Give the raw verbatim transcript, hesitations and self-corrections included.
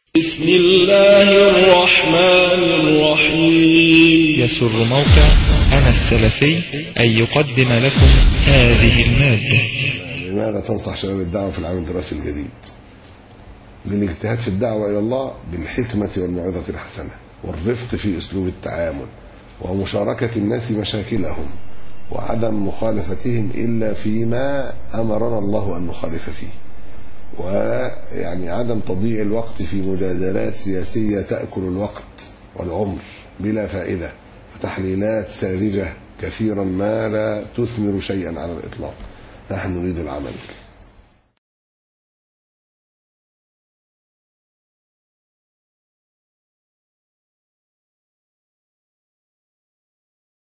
بسم الله الرحمن الرحيم. يسر موقع أنا السلفي أن يقدم لكم هذه المادة. لماذا تنصح شباب الدعوة في العام الدراسي الجديد؟ للاجتهاد في الدعوة إلى الله بالحكمة والموعظة الحسنة والرفق في أسلوب التعامل ومشاركة الناس مشاكلهم وعدم مخالفتهم إلا فيما أمرنا الله أن نخالف فيه، ويعني عدم تضييع الوقت في مجادلات سياسية تأكل الوقت والعمر بلا فائدة وتحليلات ساذجة كثيرا ما لا تثمر شيئا على الإطلاق. نحن نريد العمل.